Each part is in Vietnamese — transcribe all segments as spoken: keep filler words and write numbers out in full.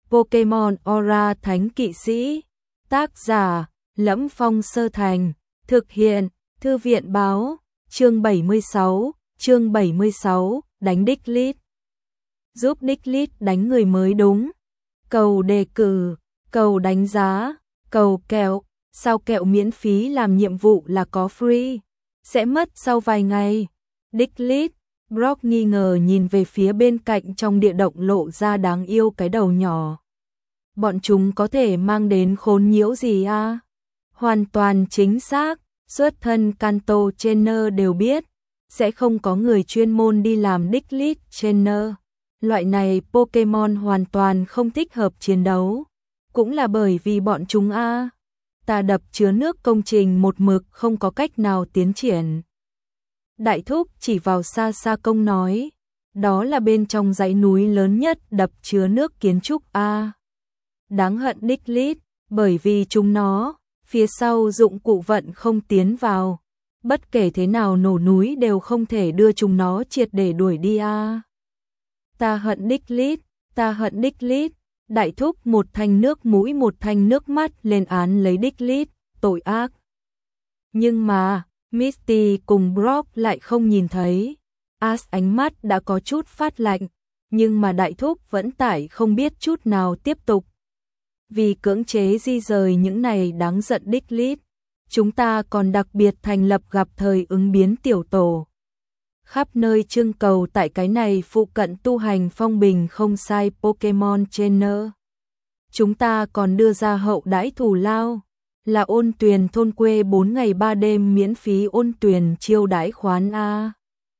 Pokemon Aura Thánh Kỵ Sĩ. Tác giả: Lẫm Phong Sơ Thành. Thực hiện: Thư viện báo. Chương bảy mươi sáu, chương bảy mươi sáu, đánh Diglett. Giúp Diglett đánh người mới đúng. Cầu đề cử, cầu đánh giá, cầu kẹo. Sao kẹo miễn phí làm nhiệm vụ là có free? Sẽ mất sau vài ngày. Diglett. Brock nghi ngờ nhìn về phía bên cạnh trong địa động lộ ra đáng yêu cái đầu nhỏ. Bọn chúng có thể mang đến khốn nhiễu gì à? Hoàn toàn chính xác, xuất thân Kanto Trainer đều biết, sẽ không có người chuyên môn đi làm Diglett Trainer. Loại này Pokemon hoàn toàn không thích hợp chiến đấu. Cũng là bởi vì bọn chúng a à. Ta đập chứa nước công trình một mực không có cách nào tiến triển. Đại thúc chỉ vào xa xa công nói, đó là bên trong dãy núi lớn nhất đập chứa nước kiến trúc a. À. Đáng hận Diglett, bởi vì chúng nó, phía sau dụng cụ vận không tiến vào. Bất kể thế nào nổ núi đều không thể đưa chúng nó triệt để đuổi đi a. À. Ta hận Diglett, ta hận Diglett. Đại thúc một thanh nước mũi một thanh nước mắt lên án lấy Diglett, tội ác. Nhưng mà, Misty cùng Brock lại không nhìn thấy. Ash ánh mắt đã có chút phát lạnh, nhưng mà đại thúc vẫn tải không biết chút nào tiếp tục. Vì cưỡng chế di rời những này đáng giận Diglett, chúng ta còn đặc biệt thành lập gặp thời ứng biến tiểu tổ. Khắp nơi trưng cầu tại cái này phụ cận tu hành phong bình không sai Pokemon Trainer. Chúng ta còn đưa ra hậu đãi thù lao, là ôn tuyền thôn quê bốn ngày ba đêm miễn phí ôn tuyền chiêu đãi khoán a.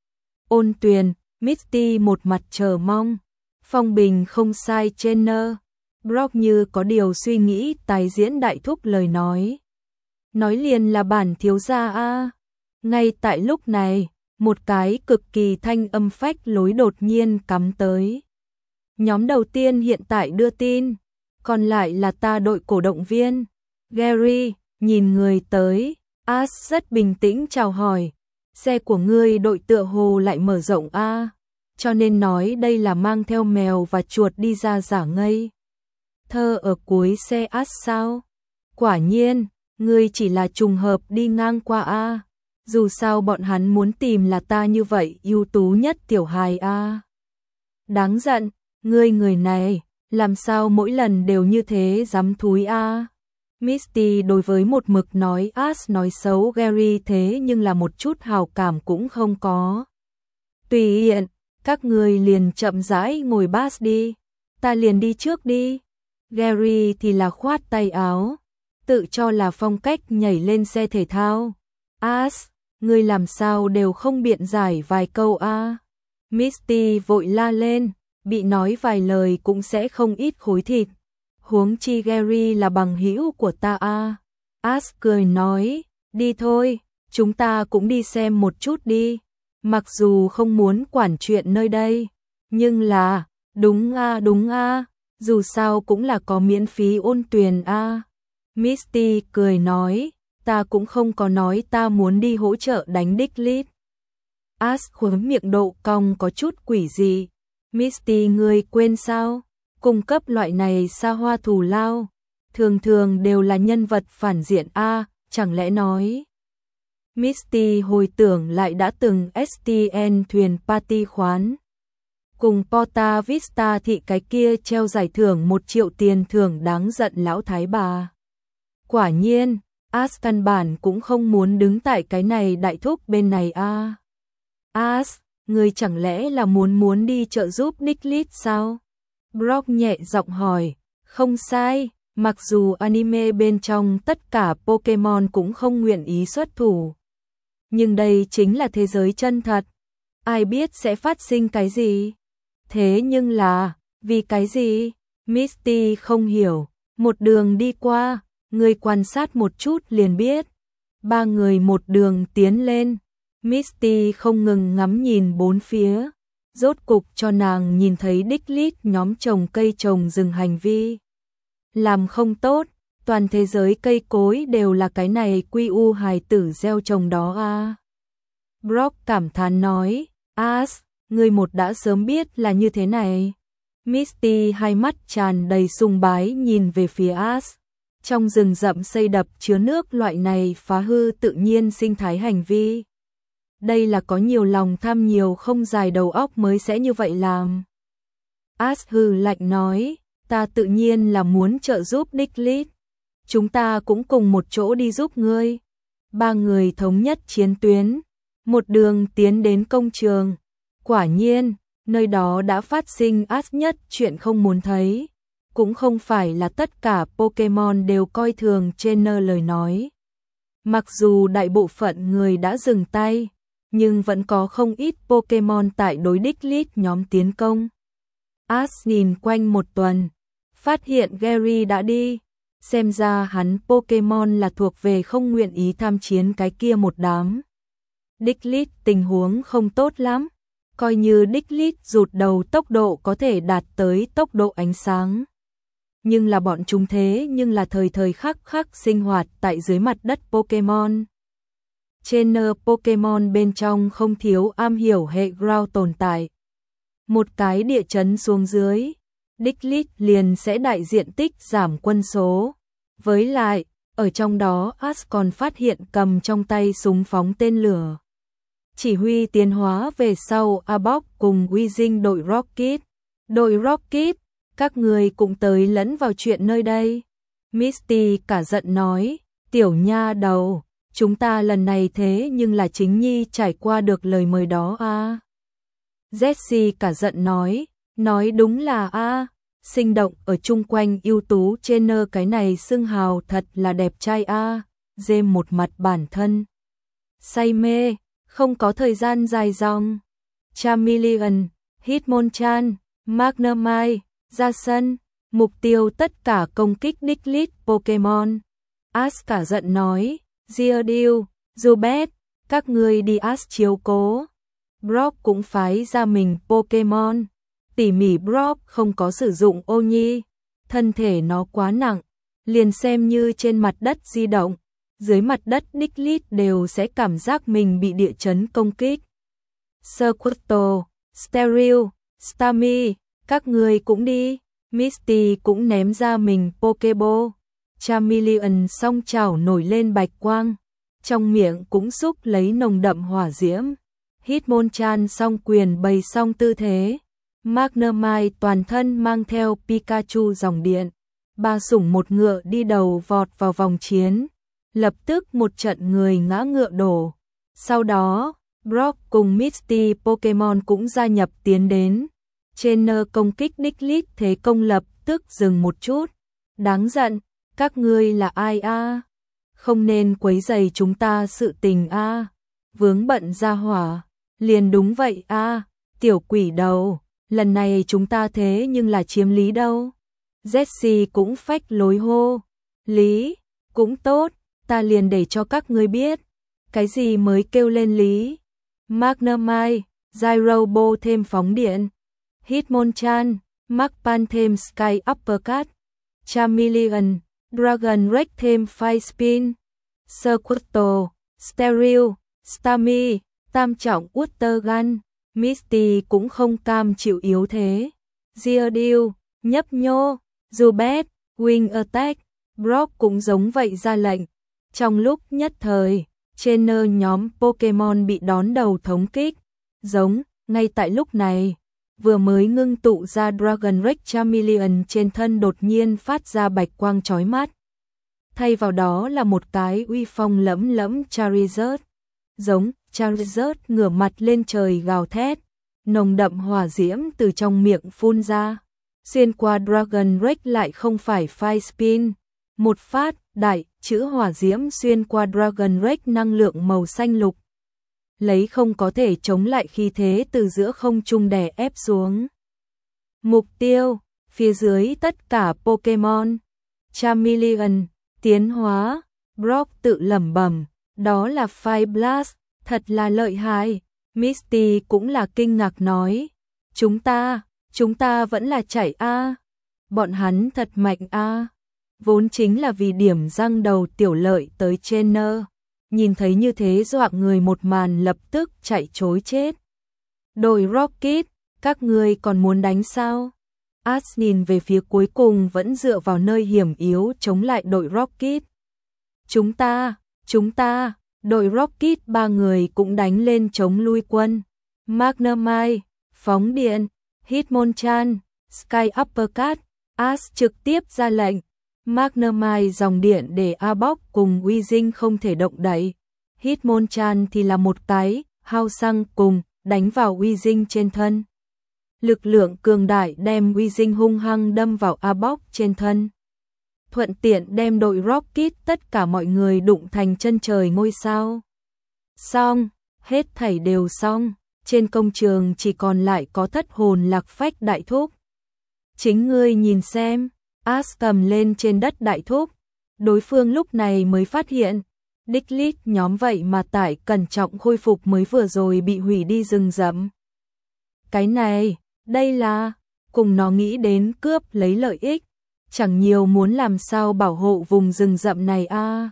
Ôn tuyền, Misty một mặt chờ mong. Phong bình không sai Trainer. Brock như có điều suy nghĩ tái diễn đại thúc lời nói. Nói liền là bản thiếu gia a. Ngay tại lúc này, một cái cực kỳ thanh âm phách lối đột nhiên cắm tới. Nhóm đầu tiên hiện tại đưa tin, còn lại là ta đội cổ động viên. Gary, nhìn người tới, Ash rất bình tĩnh chào hỏi. Xe của ngươi đội tựa hồ lại mở rộng a, cho nên nói đây là mang theo mèo và chuột đi ra giả ngây. Thơ ở cuối xe Ash sao? Quả nhiên, ngươi chỉ là trùng hợp đi ngang qua a. Dù sao bọn hắn muốn tìm là ta như vậy ưu tú nhất tiểu hài a. Đáng giận, ngươi người này, làm sao mỗi lần đều như thế dám thúi a. Misty đối với một mực nói Ash nói xấu Gary thế nhưng là một chút hào cảm cũng không có. Tùy hiện, các ngươi liền chậm rãi ngồi bus đi, ta liền đi trước đi. Gary thì là khoát tay áo, tự cho là phong cách nhảy lên xe thể thao. Ash, ngươi làm sao đều không biện giải vài câu a. Misty vội la lên, bị nói vài lời cũng sẽ không ít khối thịt. Huống chi Gary là bằng hữu của ta a. Ash cười nói, đi thôi, chúng ta cũng đi xem một chút đi. Mặc dù không muốn quản chuyện nơi đây, nhưng là, đúng a đúng a, dù sao cũng là có miễn phí ôn tuyền a. Misty cười nói, ta cũng không có nói ta muốn đi hỗ trợ đánh Diglett. Ash khóe miệng độ cong có chút quỷ dị. Misty ngươi quên sao? Cung cấp loại này xa hoa thù lao, thường thường đều là nhân vật phản diện a, chẳng lẽ nói. Misty hồi tưởng lại đã từng ét tê en thuyền party khoán. Cùng Porta Vista thị cái kia treo giải thưởng một triệu tiền thưởng đáng giận lão thái bà. Quả nhiên, Ash căn bản cũng không muốn đứng tại cái này đại thúc bên này a. Ash, người chẳng lẽ là muốn muốn đi trợ giúp Diglett sao? Brock nhẹ giọng hỏi, không sai, mặc dù anime bên trong tất cả Pokemon cũng không nguyện ý xuất thủ. Nhưng đây chính là thế giới chân thật, ai biết sẽ phát sinh cái gì? Thế nhưng là, vì cái gì? Misty không hiểu, một đường đi qua, người quan sát một chút liền biết. Ba người một đường tiến lên, Misty không ngừng ngắm nhìn bốn phía. Rốt cục cho nàng nhìn thấy Diglett nhóm trồng cây trồng rừng hành vi. Làm không tốt, toàn thế giới cây cối đều là cái này quy u hài tử gieo trồng đó a. Brock cảm thán nói, Ash, ngươi một đã sớm biết là như thế này. Misty hai mắt tràn đầy sùng bái nhìn về phía Ash. Trong rừng rậm xây đập chứa nước loại này phá hư tự nhiên sinh thái hành vi. Đây là có nhiều lòng tham nhiều không dài đầu óc mới sẽ như vậy làm. Ash hừ lạnh nói, ta tự nhiên là muốn trợ giúp Diglett. Chúng ta cũng cùng một chỗ đi giúp ngươi. Ba người thống nhất chiến tuyến, một đường tiến đến công trường. Quả nhiên, nơi đó đã phát sinh Ash nhất chuyện không muốn thấy. Cũng không phải là tất cả Pokemon đều coi thường trainer lời nói. Mặc dù đại bộ phận người đã dừng tay, nhưng vẫn có không ít Pokemon tại đối Diglett nhóm tiến công. Ash nhìn quanh một tuần, phát hiện Gary đã đi. Xem ra hắn Pokemon là thuộc về không nguyện ý tham chiến cái kia một đám. Diglett tình huống không tốt lắm. Coi như Diglett rụt đầu tốc độ có thể đạt tới tốc độ ánh sáng. Nhưng là bọn chúng thế nhưng là thời thời khắc khắc sinh hoạt tại dưới mặt đất Pokemon. Trainer Pokemon bên trong không thiếu am hiểu hệ ground tồn tại. Một cái địa chấn xuống dưới, Diglett liền sẽ đại diện tích giảm quân số. Với lại, ở trong đó Ash còn phát hiện cầm trong tay súng phóng tên lửa. Chỉ huy tiến hóa về sau Arbok cùng Weezing đội Rocket. Đội Rocket, các người cũng tới lẫn vào chuyện nơi đây. Misty cả giận nói, tiểu nha đầu, chúng ta lần này thế nhưng là chính nhi trải qua được lời mời đó a. À. Jessie cả giận nói, nói đúng là a, à. Sinh động ở chung quanh ưu tú trainer cái này xưng hào thật là đẹp trai a. À. James một mặt bản thân say mê, không có thời gian dài dòng. Charmeleon, Hitmonchan, Magnemite ra sân, mục tiêu tất cả công kích Diglett Pokemon. Ash cả giận nói, Geodude, Zubat, các ngươi đi Ash chiếu cố. Brock cũng phái ra mình Pokemon. Tỉ mỉ Brock không có sử dụng ô nhi, thân thể nó quá nặng, liền xem như trên mặt đất di động, dưới mặt đất Diglett đều sẽ cảm giác mình bị địa chấn công kích. Squirtle, Steril, Starmie, các người cũng đi. Misty cũng ném ra mình Pokeball. Charmeleon song chảo nổi lên bạch quang, trong miệng cũng xúc lấy nồng đậm hỏa diễm. Hitmonchan song quyền bày song tư thế. Magnemite toàn thân mang theo Pikachu dòng điện. Ba sủng một ngựa đi đầu vọt vào vòng chiến. Lập tức một trận người ngã ngựa đổ. Sau đó, Brock cùng Misty Pokemon cũng gia nhập tiến đến. Trainer công kích Diglett thế công lập tức dừng một chút. Đáng giận, các ngươi là ai a? À? Không nên quấy rầy chúng ta sự tình a. À? Vướng bận ra hỏa. Liền đúng vậy a, à? Tiểu quỷ đầu, lần này chúng ta thế nhưng là chiếm lý đâu. Jessie cũng phách lối hô. Lý, cũng tốt, ta liền để cho các ngươi biết. Cái gì mới kêu lên lý. Magnemite, Gyro Ball thêm phóng điện. Hitmonchan, Magpan thêm Sky Uppercut. Charmeleon, Dragon Rage thêm Fire Spin. Squirtle, Steril, Starmie, tam trọng Water Gun. Misty cũng không cam chịu yếu thế. Geodude, nhấp nhô, Zubat, Wing Attack. Brock cũng giống vậy ra lệnh. Trong lúc nhất thời, trainer nhóm Pokemon bị đón đầu thống kích. Giống, ngay tại lúc này, vừa mới ngưng tụ ra Dragon Rage Charmeleon trên thân đột nhiên phát ra bạch quang chói mắt. Thay vào đó là một cái uy phong lẫm lẫm Charizard. Giống, Charizard ngửa mặt lên trời gào thét, nồng đậm hỏa diễm từ trong miệng phun ra. Xuyên qua Dragon Rage lại không phải Fire Spin. Một phát, đại, chữ hỏa diễm xuyên qua Dragon Rage năng lượng màu xanh lục. Lấy không có thể chống lại khí thế từ giữa không trung đè ép xuống. Mục tiêu, phía dưới tất cả Pokemon. Charmeleon, tiến hóa. Brock tự lẩm bẩm, đó là Fire Blast, thật là lợi hại. Misty cũng là kinh ngạc nói, chúng ta, chúng ta vẫn là chạy a. Bọn hắn thật mạnh a. Vốn chính là vì điểm răng đầu tiểu lợi tới trainer. Nhìn thấy như thế dọa người một màn lập tức chạy trối chết. Đội Rocket, các ngươi còn muốn đánh sao? Ash nhìn về phía cuối cùng vẫn dựa vào nơi hiểm yếu chống lại đội Rocket. Chúng ta, chúng ta, đội Rocket ba người cũng đánh lên chống lui quân. Magnemite, phóng điện, Hitmonchan, Sky Uppercut, Ash trực tiếp ra lệnh. Magnemite dòng điện để A-Box cùng Weezing không thể động đậy. Hitmonchan thì là một cái, hao xăng cùng, đánh vào Weezing trên thân. Lực lượng cường đại đem Weezing hung hăng đâm vào A-Box trên thân. Thuận tiện đem đội Rocket tất cả mọi người đụng thành chân trời ngôi sao. Xong, hết thảy đều xong, trên công trường chỉ còn lại có thất hồn lạc phách đại thúc. Chính ngươi nhìn xem, Ash cầm lên trên đất đại thúc, đối phương lúc này mới phát hiện, Diglett nhóm vậy mà tại cẩn trọng khôi phục mới vừa rồi bị hủy đi rừng rậm. Cái này, đây là, cùng nó nghĩ đến cướp lấy lợi ích, chẳng nhiều muốn làm sao bảo hộ vùng rừng rậm này a. À.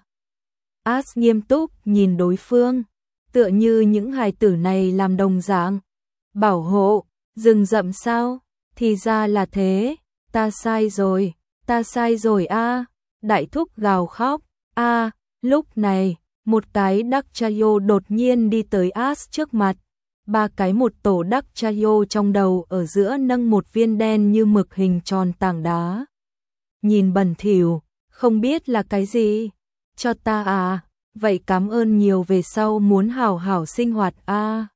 Ash nghiêm túc nhìn đối phương, tựa như những hài tử này làm đồng dạng. Bảo hộ, rừng rậm sao? Thì ra là thế, ta sai rồi, ta sai rồi a. À. Đại thúc gào khóc, a, à, lúc này, một cái Dachchayo đột nhiên đi tới Ash trước mặt. Ba cái một tổ Dachchayo trong đầu ở giữa nâng một viên đen như mực hình tròn tảng đá. Nhìn bẩn thỉu, không biết là cái gì. Cho ta à, vậy cảm ơn nhiều về sau muốn hảo hảo sinh hoạt a. À.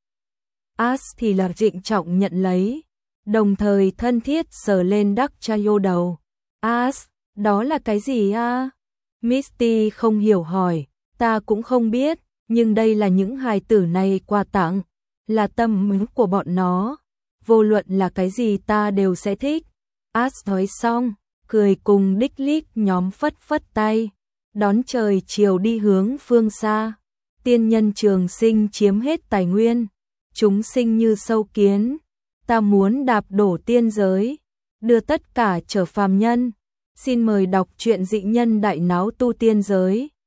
Ash thì là trịnh trọng nhận lấy, đồng thời thân thiết sờ lên Dachchayo đầu. Ash, đó là cái gì a? À? Misty không hiểu hỏi, ta cũng không biết, nhưng đây là những hài tử này quà tặng, là tâm ý của bọn nó, vô luận là cái gì ta đều sẽ thích. Ash nói xong, cười cùng Diglett nhóm phất phất tay, đón trời chiều đi hướng phương xa. Tiên nhân trường sinh chiếm hết tài nguyên, chúng sinh như sâu kiến, ta muốn đạp đổ tiên giới, đưa tất cả trở phàm nhân. Xin mời đọc truyện Dị Nhân Đại Náo Tu Tiên Giới.